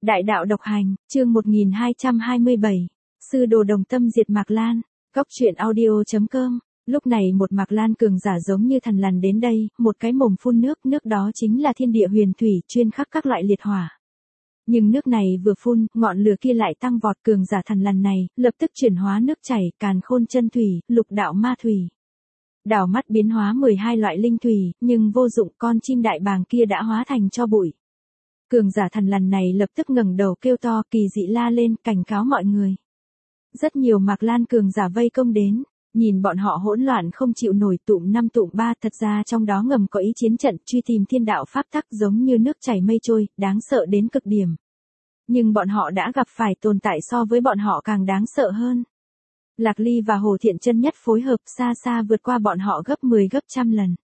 Đại đạo độc hành, chương 1227. Sư đồ đồng tâm diệt Mạc Lan. Góc truyện audio.com. Lúc này một Mạc Lan cường giả giống như thần lằn đến đây, một cái mồm phun nước đó chính là thiên địa huyền thủy chuyên khắc các loại liệt hỏa. Nhưng nước này vừa phun, ngọn lửa kia lại tăng vọt, cường giả thần lằn này, lập tức chuyển hóa nước chảy, càn khôn chân thủy, lục đạo ma thủy. Đảo mắt biến hóa 12 loại linh thủy, nhưng vô dụng, con chim đại bàng kia đã hóa thành tro bụi. Cường giả thần lằn này lập tức ngẩng đầu kêu to, kỳ dị la lên, cảnh cáo mọi người. Rất nhiều Mạc Lan cường giả vây công đến, nhìn bọn họ hỗn loạn không chịu nổi, tụm 5 tụm 3, thật ra trong đó ngầm có ý chiến trận, truy tìm thiên đạo pháp tắc giống như nước chảy mây trôi, đáng sợ đến cực điểm. Nhưng bọn họ đã gặp phải tồn tại so với bọn họ càng đáng sợ hơn. Lạc Ly và Hồ Thiện Chân Nhất phối hợp xa xa vượt qua bọn họ gấp 10 gấp trăm lần.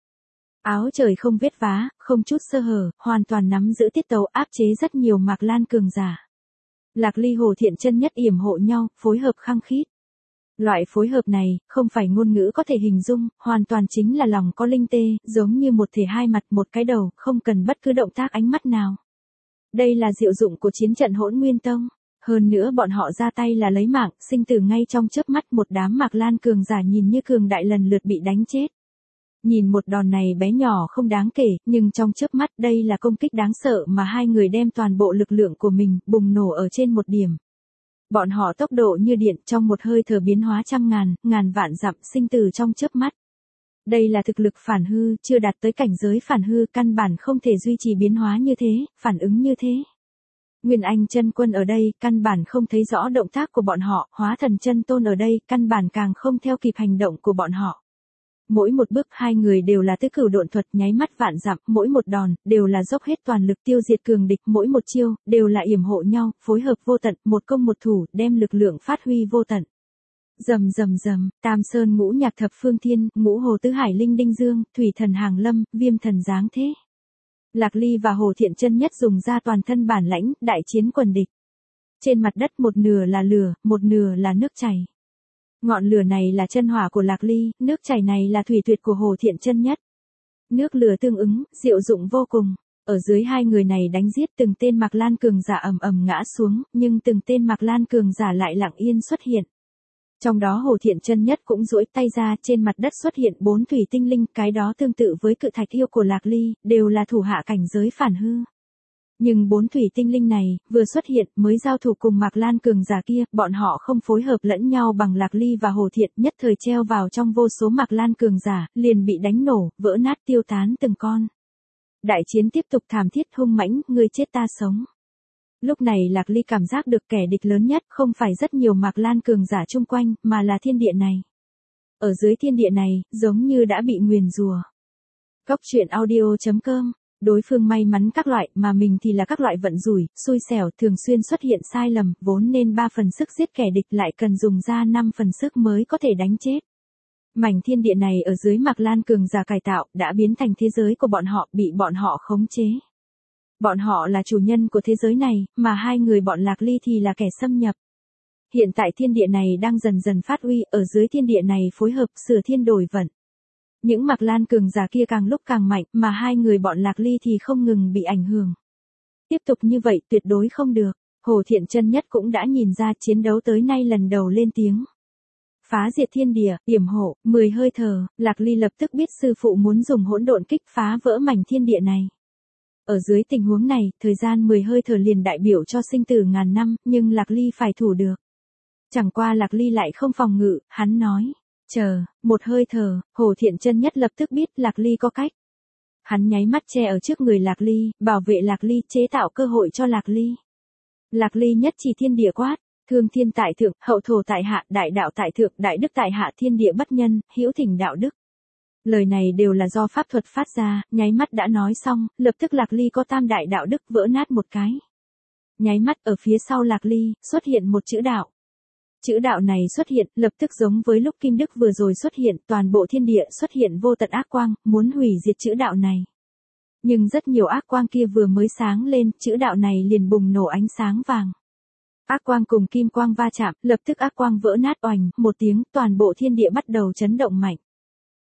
Áo trời không vết vá, không chút sơ hở, hoàn toàn nắm giữ tiết tấu, áp chế rất nhiều Mạc Lan cường giả. Lạc Ly Hồ Thiện Chân Nhất yểm hộ nhau, phối hợp khăng khít. Loại phối hợp này, không phải ngôn ngữ có thể hình dung, hoàn toàn chính là lòng có linh tê, giống như một thể hai mặt một cái đầu, không cần bất cứ động tác ánh mắt nào. Đây là diệu dụng của chiến trận Hỗn Nguyên Tông. Hơn nữa bọn họ ra tay là lấy mạng, sinh tử ngay trong chớp mắt, một đám Mạc Lan cường giả nhìn như cường đại lần lượt bị đánh chết. Nhìn một đòn này bé nhỏ không đáng kể, nhưng trong chớp mắt đây là công kích đáng sợ mà hai người đem toàn bộ lực lượng của mình bùng nổ ở trên một điểm. Bọn họ tốc độ như điện, trong một hơi thở biến hóa trăm ngàn vạn dặm, sinh tử trong chớp mắt. Đây là thực lực phản hư, chưa đạt tới cảnh giới phản hư, căn bản không thể duy trì biến hóa như thế, phản ứng như thế. Nguyên Anh chân quân ở đây, căn bản không thấy rõ động tác của bọn họ, Hóa Thần chân tôn ở đây, căn bản càng không theo kịp hành động của bọn họ. Mỗi một bước hai người đều là tứ cửu độn thuật, nháy mắt vạn dặm, mỗi một đòn, đều là dốc hết toàn lực tiêu diệt cường địch, mỗi một chiêu, đều là yểm hộ nhau, phối hợp vô tận, một công một thủ, đem lực lượng phát huy vô tận. Rầm rầm rầm, Tam Sơn ngũ nhạc thập phương thiên, ngũ hồ tứ hải linh đinh dương, thủy thần hàng lâm, viêm thần giáng thế. Lạc Ly và Hồ Thiện Chân Nhất dùng ra toàn thân bản lãnh, đại chiến quần địch. Trên mặt đất một nửa là lửa, một nửa là nước chảy. Ngọn lửa này là chân hỏa của Lạc Ly, nước chảy này là thủy tuyệt của Hồ Thiện Chân Nhất. Nước lửa tương ứng, diệu dụng vô cùng. Ở dưới hai người này đánh giết, từng tên Mạc Lan cường giả ầm ầm ngã xuống, nhưng từng tên Mạc Lan cường giả lại lặng yên xuất hiện. Trong đó Hồ Thiện Chân Nhất cũng duỗi tay ra, trên mặt đất xuất hiện 4 thủy tinh linh, cái đó tương tự với cự thạch yêu của Lạc Ly, đều là thủ hạ cảnh giới phản hư. Nhưng 4 thủy tinh linh này, vừa xuất hiện, mới giao thủ cùng Mạc Lan cường giả kia, bọn họ không phối hợp lẫn nhau bằng Lạc Ly và Hồ Thiện, nhất thời treo vào trong vô số Mạc Lan cường giả, liền bị đánh nổ, vỡ nát tiêu tán từng con. Đại chiến tiếp tục thảm thiết hung mãnh, ngươi chết ta sống. Lúc này Lạc Ly cảm giác được kẻ địch lớn nhất không phải rất nhiều Mạc Lan cường giả chung quanh, mà là thiên địa này. Ở dưới thiên địa này, giống như đã bị nguyền rủa. Góc truyện audio.com. Đối phương may mắn các loại, mà mình thì là các loại vận rủi, xui xẻo, thường xuyên xuất hiện sai lầm, vốn nên 3 phần sức giết kẻ địch lại cần dùng ra 5 phần sức mới có thể đánh chết. Mảnh thiên địa này ở dưới Mạc Lan cường giả cải tạo, đã biến thành thế giới của bọn họ, bị bọn họ khống chế. Bọn họ là chủ nhân của thế giới này, mà hai người bọn Lạc Ly thì là kẻ xâm nhập. Hiện tại thiên địa này đang dần dần phát uy, ở dưới thiên địa này phối hợp sửa thiên đổi vận. Những Mạc Lan cường giả kia càng lúc càng mạnh, mà hai người bọn Lạc Ly thì không ngừng bị ảnh hưởng. Tiếp tục như vậy tuyệt đối không được. Hồ Thiện Chân Nhất cũng đã nhìn ra, chiến đấu tới nay lần đầu lên tiếng. Phá diệt thiên địa, yểm hộ, 10 hơi thở, Lạc Ly lập tức biết sư phụ muốn dùng hỗn độn kích phá vỡ mảnh thiên địa này. Ở dưới tình huống này, thời gian 10 hơi thở liền đại biểu cho sinh tử ngàn năm, nhưng Lạc Ly phải thủ được. Chẳng qua Lạc Ly lại không phòng ngự, hắn nói, chờ, một hơi thở, Hồ Thiện Chân Nhất lập tức biết Lạc Ly có cách. Hắn nháy mắt che ở trước người Lạc Ly, bảo vệ Lạc Ly, chế tạo cơ hội cho Lạc Ly. Lạc Ly nhất chỉ thiên địa quát, thương thiên tại thượng, hậu thổ tại hạ, đại đạo tại thượng, đại đức tại hạ, thiên địa bất nhân, hữu thỉnh đạo đức. Lời này đều là do pháp thuật phát ra, nháy mắt đã nói xong, lập tức Lạc Ly có tam đại đạo đức vỡ nát một cái. Nháy mắt ở phía sau Lạc Ly, xuất hiện một chữ đạo. Chữ đạo này xuất hiện, lập tức giống với lúc Kim Đức vừa rồi xuất hiện, toàn bộ thiên địa xuất hiện vô tận ác quang, muốn hủy diệt chữ đạo này. Nhưng rất nhiều ác quang kia vừa mới sáng lên, chữ đạo này liền bùng nổ ánh sáng vàng. Ác quang cùng kim quang va chạm, lập tức ác quang vỡ nát oành, một tiếng, toàn bộ thiên địa bắt đầu chấn động mạnh.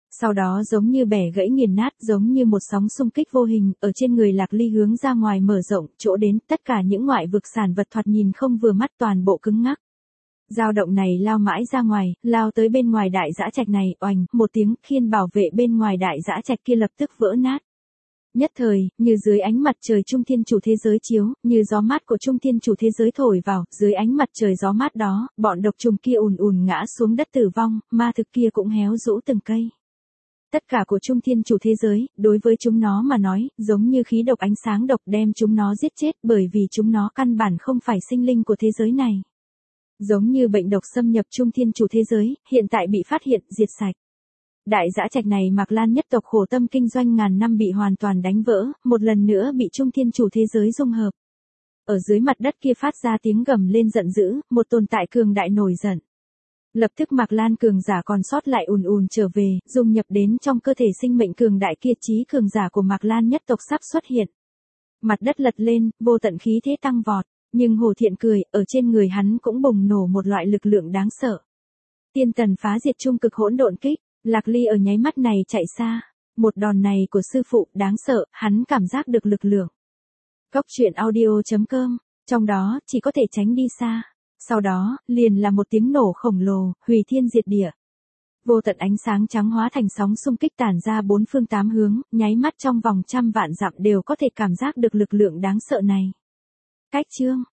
Sau đó giống như bẻ gãy nghiền nát, giống như một sóng xung kích vô hình, ở trên người Lạc Ly hướng ra ngoài mở rộng, chỗ đến, tất cả những ngoại vực sản vật thoạt nhìn không vừa mắt toàn bộ cứng ngắc. Dao động này lao mãi ra ngoài, lao tới bên ngoài đại dã trạch này, oành, một tiếng, khiên bảo vệ bên ngoài đại dã trạch kia lập tức vỡ nát. Nhất thời, như dưới ánh mặt trời trung thiên chủ thế giới chiếu, như gió mát của trung thiên chủ thế giới thổi vào, dưới ánh mặt trời gió mát đó, bọn độc trùng kia ùn ùn ngã xuống đất tử vong, ma thực kia cũng héo rũ từng cây. Tất cả của trung thiên chủ thế giới, đối với chúng nó mà nói, giống như khí độc ánh sáng độc đem chúng nó giết chết bởi vì chúng nó căn bản không phải sinh linh của thế giới này. Giống như bệnh độc xâm nhập trung thiên chủ thế giới, hiện tại bị phát hiện, diệt sạch. Đại dã trạch này Mạc Lan nhất tộc khổ tâm kinh doanh ngàn năm bị hoàn toàn đánh vỡ, một lần nữa bị trung thiên chủ thế giới dung hợp. Ở dưới mặt đất kia phát ra tiếng gầm lên giận dữ, một tồn tại cường đại nổi giận. Lập tức Mạc Lan cường giả còn sót lại ùn ùn trở về, dung nhập đến trong cơ thể sinh mệnh cường đại kia, chí cường giả của Mạc Lan nhất tộc sắp xuất hiện. Mặt đất lật lên, vô tận khí thế tăng vọt, nhưng Hồ Thiện cười, ở trên người hắn cũng bùng nổ một loại lực lượng đáng sợ. Tiên tần phá diệt trung cực hỗn độn kích, Lạc Ly ở nháy mắt này chạy xa. Một đòn này của sư phụ đáng sợ, hắn cảm giác được lực lượng. Góc truyện audio.com, trong đó chỉ có thể tránh đi xa. Sau đó, liền là một tiếng nổ khổng lồ, hủy thiên diệt địa. Vô tận ánh sáng trắng hóa thành sóng xung kích tản ra bốn phương tám hướng, nháy mắt trong vòng trăm vạn dặm đều có thể cảm giác được lực lượng đáng sợ này. Cách chương